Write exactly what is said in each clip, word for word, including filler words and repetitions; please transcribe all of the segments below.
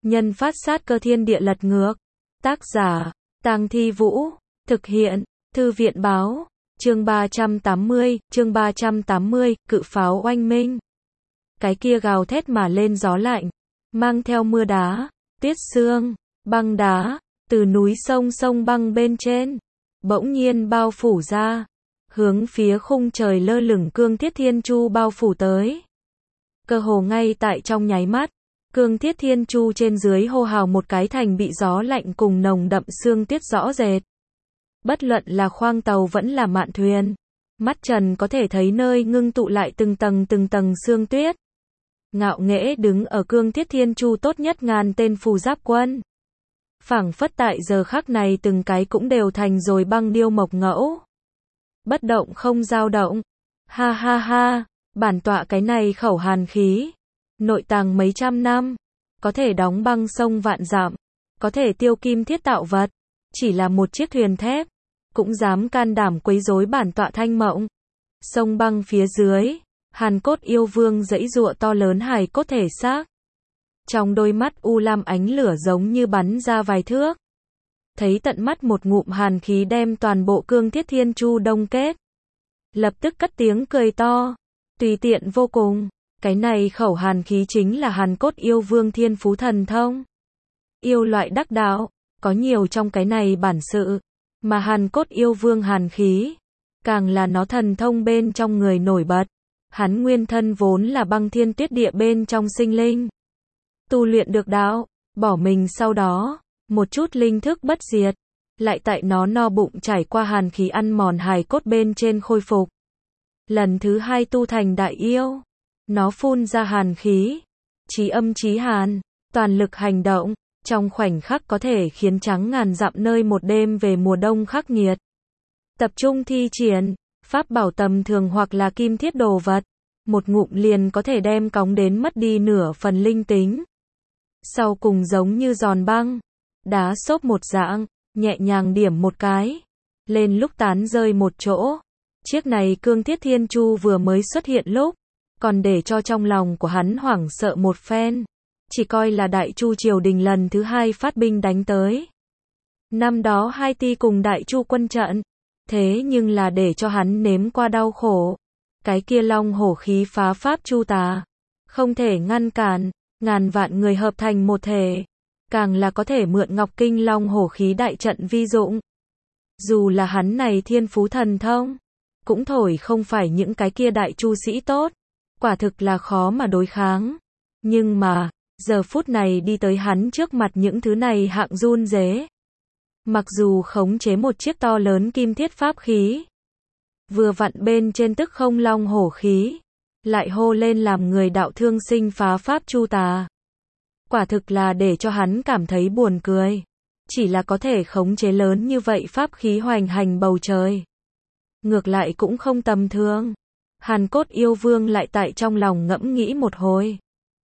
Nhân phát sát cơ thiên địa lật ngược. Tác giả, Tang Thi Vũ. Thực hiện, Thư viện báo. Chương ba trăm tám mươi, chương ba trăm tám mươi, cự pháo oanh minh. Cái kia gào thét mà lên gió lạnh, mang theo mưa đá, tuyết sương, băng đá, từ núi sông sông băng bên trên, bỗng nhiên bao phủ ra, hướng phía khung trời lơ lửng Cương Thiết Thiên Chu bao phủ tới. Cơ hồ ngay tại trong nháy mắt, Cương Thiết Thiên Chu trên dưới hô hào một cái thành bị gió lạnh cùng nồng đậm sương tuyết rõ rệt. Bất luận là khoang tàu vẫn là mạn thuyền, mắt trần có thể thấy nơi ngưng tụ lại từng tầng từng tầng sương tuyết. Ngạo nghễ đứng ở Cương Thiết Thiên Chu tốt nhất ngàn tên phù giáp quân. Phảng phất tại giờ khắc này từng cái cũng đều thành rồi băng điêu mộc ngẫu. Bất động không dao động. Ha ha ha, bản tọa cái này khẩu hàn khí. Nội tàng mấy trăm năm. Có thể đóng băng sông vạn dặm. Có thể tiêu kim thiết tạo vật. Chỉ là một chiếc thuyền thép. Cũng dám can đảm quấy rối bản tọa thanh mộng. Sông băng phía dưới. Hàn cốt yêu vương dãy giụa to lớn hài cốt thể xác. Trong đôi mắt u lam ánh lửa giống như bắn ra vài thước. Thấy tận mắt một ngụm hàn khí đem toàn bộ Cương Thiết Thiên Chu đông kết. Lập tức cất tiếng cười to. Tùy tiện vô cùng. Cái này khẩu hàn khí chính là hàn cốt yêu vương thiên phú thần thông. Yêu loại đắc đạo. Có nhiều trong cái này bản sự. Mà hàn cốt yêu vương hàn khí. Càng là nó thần thông bên trong người nổi bật. Hắn nguyên thân vốn là băng thiên tuyết địa bên trong sinh linh. Tu luyện được đạo, bỏ mình sau đó, một chút linh thức bất diệt, lại tại nó no bụng trải qua hàn khí ăn mòn hài cốt bên trên khôi phục. Lần thứ hai tu thành đại yêu, nó phun ra hàn khí, chí âm chí hàn, toàn lực hành động, trong khoảnh khắc có thể khiến trắng ngàn dặm nơi một đêm về mùa đông khắc nghiệt. Tập trung thi triển, pháp bảo tầm thường hoặc là kim thiết đồ vật, một ngụm liền có thể đem cóng đến mất đi nửa phần linh tính. Sau cùng giống như giòn băng, đá xốp một dạng, nhẹ nhàng điểm một cái, lên lúc tán rơi một chỗ. Chiếc này Cương Thiết Thiên Chu vừa mới xuất hiện lúc, còn để cho trong lòng của hắn hoảng sợ một phen, chỉ coi là Đại Chu triều đình lần thứ hai phát binh đánh tới. Năm đó hai ti cùng Đại Chu quân trận, thế nhưng là để cho hắn nếm qua đau khổ. Cái kia long hổ khí phá pháp chu tà, không thể ngăn cản, ngàn vạn người hợp thành một thể, càng là có thể mượn Ngọc Kinh long hổ khí đại trận vi dụng. Dù là hắn này thiên phú thần thông, cũng thổi không phải những cái kia đại chu sĩ tốt, quả thực là khó mà đối kháng. Nhưng mà, giờ phút này đi tới hắn trước mặt những thứ này hạng run rế. Mặc dù khống chế một chiếc to lớn kim thiết pháp khí, vừa vặn bên trên tức không long hổ khí, lại hô lên làm người đạo thương sinh phá pháp chu tà. Quả thực là để cho hắn cảm thấy buồn cười. Chỉ là có thể khống chế lớn như vậy pháp khí hoành hành bầu trời. Ngược lại cũng không tầm thường. Hàn cốt yêu vương lại tại trong lòng ngẫm nghĩ một hồi.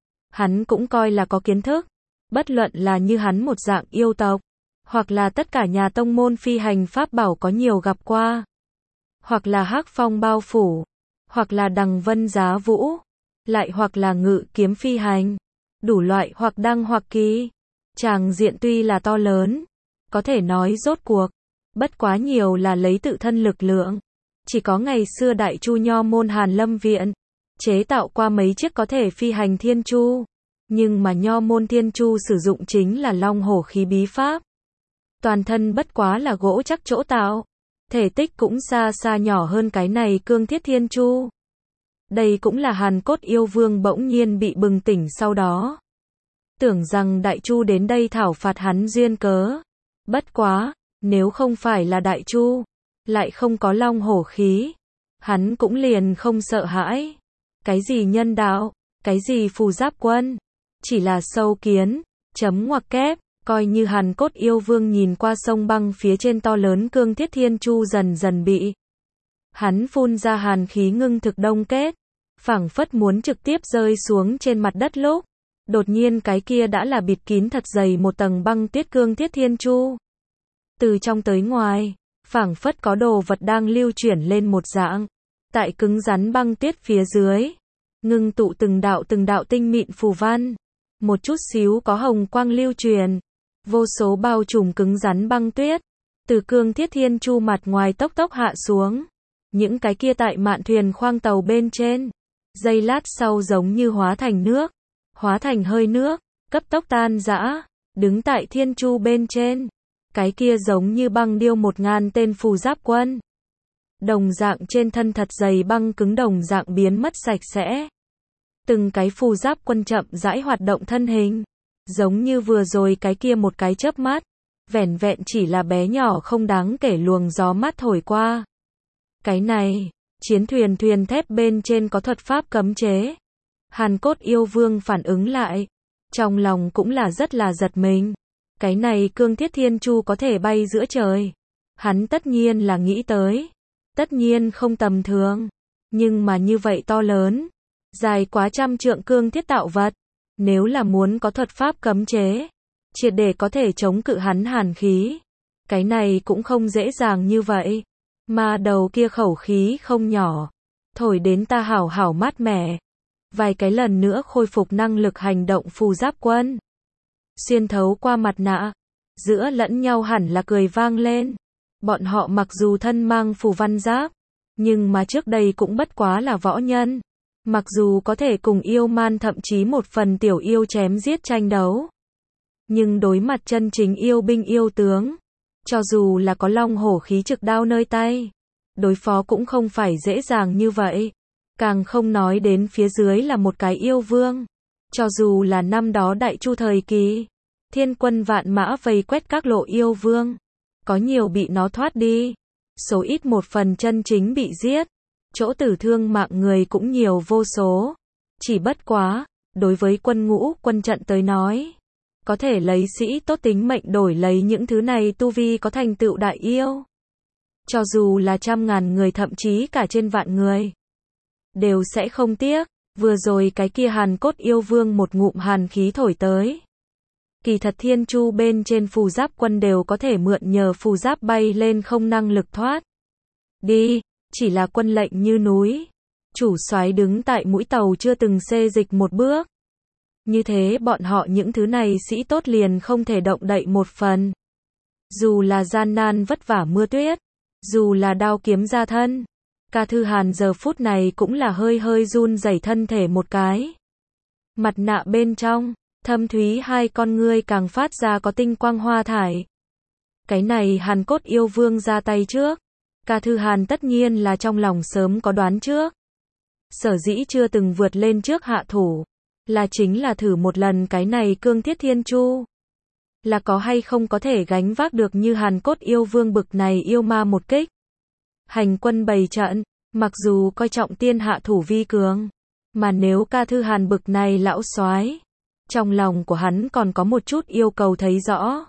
Hắn cũng coi là có kiến thức. Bất luận là như hắn một dạng yêu tộc, hoặc là tất cả nhà tông môn phi hành pháp bảo có nhiều gặp qua, hoặc là hắc phong bao phủ, hoặc là đằng vân giá vũ, lại hoặc là ngự kiếm phi hành, đủ loại hoặc đăng hoặc kỳ. Tràng diện tuy là to lớn, có thể nói rốt cuộc, bất quá nhiều là lấy tự thân lực lượng. Chỉ có ngày xưa Đại Chu Nho môn Hàn Lâm viện, chế tạo qua mấy chiếc có thể phi hành thiên chu. Nhưng mà Nho môn thiên chu sử dụng chính là long hổ khí bí pháp. Toàn thân bất quá là gỗ chắc chỗ tạo. Thể tích cũng xa xa nhỏ hơn cái này Cương Thiết Thiên Chu. Đây cũng là hàn cốt yêu vương bỗng nhiên bị bừng tỉnh sau đó. Tưởng rằng Đại Chu đến đây thảo phạt hắn duyên cớ. Bất quá, nếu không phải là Đại Chu, lại không có long hổ khí, hắn cũng liền không sợ hãi. Cái gì nhân đạo, cái gì phù giáp quân, chỉ là sâu kiến, chấm ngoặc kép. Coi như hàn cốt yêu vương nhìn qua sông băng phía trên to lớn Cương Thiết Thiên Chu dần dần bị hắn phun ra hàn khí ngưng thực đông kết, phảng phất muốn trực tiếp rơi xuống trên mặt đất lúc, đột nhiên cái kia đã là bịt kín thật dày một tầng băng tuyết Cương Thiết Thiên Chu. Từ trong tới ngoài, phảng phất có đồ vật đang lưu chuyển lên một dạng, tại cứng rắn băng tuyết phía dưới, ngưng tụ từng đạo từng đạo tinh mịn phù văn, một chút xíu có hồng quang lưu truyền, vô số bao trùm cứng rắn băng tuyết, từ cương thiết thiên chu mặt ngoài tốc tốc hạ xuống. Những cái kia tại mạn thuyền khoang tàu bên trên, giây lát sau giống như hóa thành nước, hóa thành hơi nước, cấp tốc tan rã, đứng tại thiên chu bên trên. Cái kia giống như băng điêu một ngàn tên phù giáp quân. Đồng dạng trên thân thật dày băng cứng đồng dạng biến mất sạch sẽ. Từng cái phù giáp quân chậm rãi hoạt động thân hình, giống như vừa rồi cái kia một cái chớp mắt, vẻn vẹn chỉ là bé nhỏ không đáng kể luồng gió mát thổi qua. Cái này, chiến thuyền thuyền thép bên trên có thuật pháp cấm chế. Hàn Cốt Yêu Vương phản ứng lại, trong lòng cũng là rất là giật mình. Cái này cương thiết thiên chu có thể bay giữa trời. Hắn tất nhiên là nghĩ tới. Tất nhiên không tầm thường. Nhưng mà như vậy to lớn, dài quá trăm trượng cương thiết tạo vật. Nếu là muốn có thuật pháp cấm chế, triệt để có thể chống cự hắn hàn khí. Cái này cũng không dễ dàng như vậy. Mà đầu kia khẩu khí không nhỏ. Thổi đến ta hảo hảo mát mẻ. Vài cái lần nữa khôi phục năng lực hành động phù giáp quân. Xuyên thấu qua mặt nạ, giữa lẫn nhau hẳn là cười vang lên. Bọn họ mặc dù thân mang phù văn giáp, nhưng mà trước đây cũng bất quá là võ nhân. Mặc dù có thể cùng yêu man thậm chí một phần tiểu yêu chém giết tranh đấu, nhưng đối mặt chân chính yêu binh yêu tướng, cho dù là có long hổ khí trực đao nơi tay, đối phó cũng không phải dễ dàng như vậy. Càng không nói đến phía dưới là một cái yêu vương. Cho dù là năm đó Đại Chu thời kỳ, thiên quân vạn mã vây quét các lộ yêu vương, có nhiều bị nó thoát đi, số ít một phần chân chính bị giết, chỗ tử thương mạng người cũng nhiều vô số. Chỉ bất quá, đối với quân ngũ quân trận tới nói, có thể lấy sĩ tốt tính mệnh đổi lấy những thứ này tu vi có thành tựu đại yêu. Cho dù là trăm ngàn người thậm chí cả trên vạn người, đều sẽ không tiếc. Vừa rồi cái kia Hàn Cốt Yêu Vương một ngụm hàn khí thổi tới. Kỳ thật thiên chu bên trên phù giáp quân đều có thể mượn nhờ phù giáp bay lên không năng lực thoát đi, chỉ là quân lệnh như núi. Chủ soái đứng tại mũi tàu chưa từng xê dịch một bước. Như thế bọn họ những thứ này sĩ tốt liền không thể động đậy một phần. Dù là gian nan vất vả mưa tuyết, dù là đao kiếm ra thân, Ca Thư Hàn giờ phút này cũng là hơi hơi run rẩy thân thể một cái. Mặt nạ bên trong, thâm thúy hai con ngươi càng phát ra có tinh quang hoa thải. Cái này Hàn Cốt Yêu Vương ra tay trước. Ca Thư Hàn tất nhiên là trong lòng sớm có đoán trước. Sở dĩ chưa từng vượt lên trước hạ thủ, là chính là thử một lần cái này cương thiết thiên chu. Là có hay không có thể gánh vác được như Hàn Cốt Yêu Vương bực này yêu ma một kích. Hành quân bày trận, mặc dù coi trọng tiên hạ thủ vi cường, mà nếu Ca Thư Hàn bực này lão soái, trong lòng của hắn còn có một chút yêu cầu thấy rõ.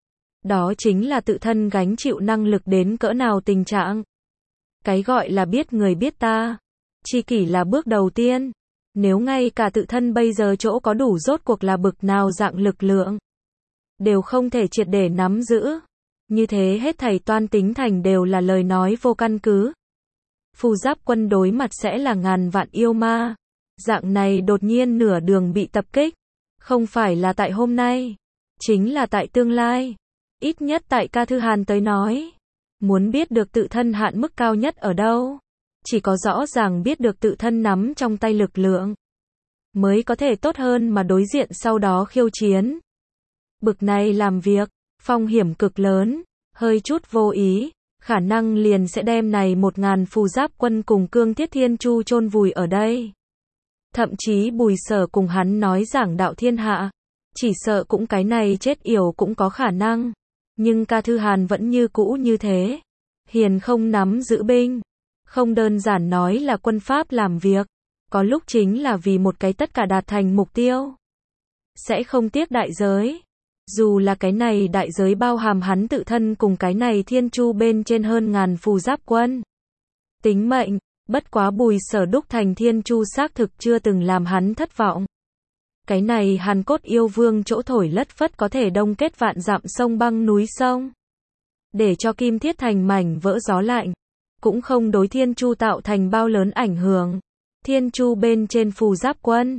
Đó chính là tự thân gánh chịu năng lực đến cỡ nào tình trạng. Cái gọi là biết người biết ta, chi kỷ là bước đầu tiên. Nếu ngay cả tự thân bây giờ chỗ có đủ rốt cuộc là bực nào dạng lực lượng, đều không thể triệt để nắm giữ, như thế hết thảy toan tính thành đều là lời nói vô căn cứ. Phù giáp quân đối mặt sẽ là ngàn vạn yêu ma. Dạng này đột nhiên nửa đường bị tập kích, không phải là tại hôm nay, chính là tại tương lai. Ít nhất tại Ca Thư Hàn tới nói, muốn biết được tự thân hạn mức cao nhất ở đâu, chỉ có rõ ràng biết được tự thân nắm trong tay lực lượng, mới có thể tốt hơn mà đối diện sau đó khiêu chiến. Bực này làm việc, phong hiểm cực lớn, hơi chút vô ý, khả năng liền sẽ đem này một ngàn phù giáp quân cùng cương thiết thiên chu chôn vùi ở đây. Thậm chí Bùi Sở cùng hắn nói giảng đạo thiên hạ, chỉ sợ cũng cái này chết yểu cũng có khả năng. Nhưng Ca Thư Hàn vẫn như cũ như thế. Hiền không nắm giữ binh. Không đơn giản nói là quân pháp làm việc. Có lúc chính là vì một cái tất cả đạt thành mục tiêu. Sẽ không tiếc đại giới. Dù là cái này đại giới bao hàm hắn tự thân cùng cái này thiên chu bên trên hơn ngàn phù giáp quân. Tính mệnh, bất quá Bùi Sở đúc thành thiên chu xác thực chưa từng làm hắn thất vọng. Cái này Hàn Cốt Yêu Vương chỗ thổi lất phất có thể đông kết vạn dặm sông băng núi sông. Để cho Kim Thiết thành mảnh vỡ gió lạnh. Cũng không đối thiên chu tạo thành bao lớn ảnh hưởng. Thiên chu bên trên phù giáp quân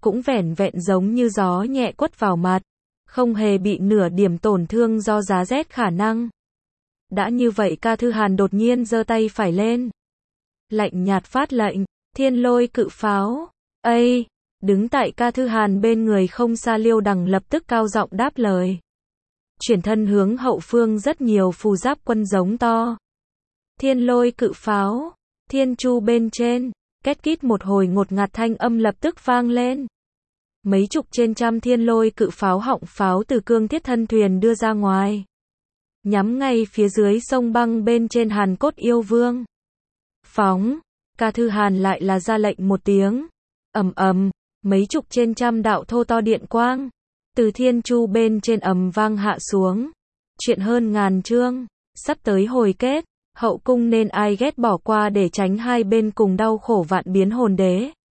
cũng vẻn vẹn giống như gió nhẹ quất vào mặt, không hề bị nửa điểm tổn thương do giá rét khả năng. Đã như vậy ca thư hàn đột nhiên giơ tay phải lên. Lạnh nhạt phát lệnh, thiên lôi cự pháo. Ây, đứng tại ca thư hàn bên người không xa Liêu Đằng lập tức cao giọng đáp lời. Chuyển thân hướng hậu phương rất nhiều phù giáp quân giống to. Thiên lôi cự pháo, thiên chu bên trên, két kít một hồi ngột ngạt thanh âm lập tức vang lên. Mấy chục trên trăm thiên lôi cự pháo họng pháo từ cương thiết thân thuyền đưa ra ngoài. Nhắm ngay phía dưới sông băng bên trên Hàn Cốt Yêu Vương. Phóng, ca thư hàn lại là ra lệnh một tiếng. Ầm ầm, mấy chục trên trăm đạo thô to điện quang. Từ thiên chu bên trên ầm vang hạ xuống. Chuyện hơn ngàn chương, sắp tới hồi kết, hậu cung nên ai ghét bỏ qua để tránh hai bên cùng đau khổ vạn biến hồn đế.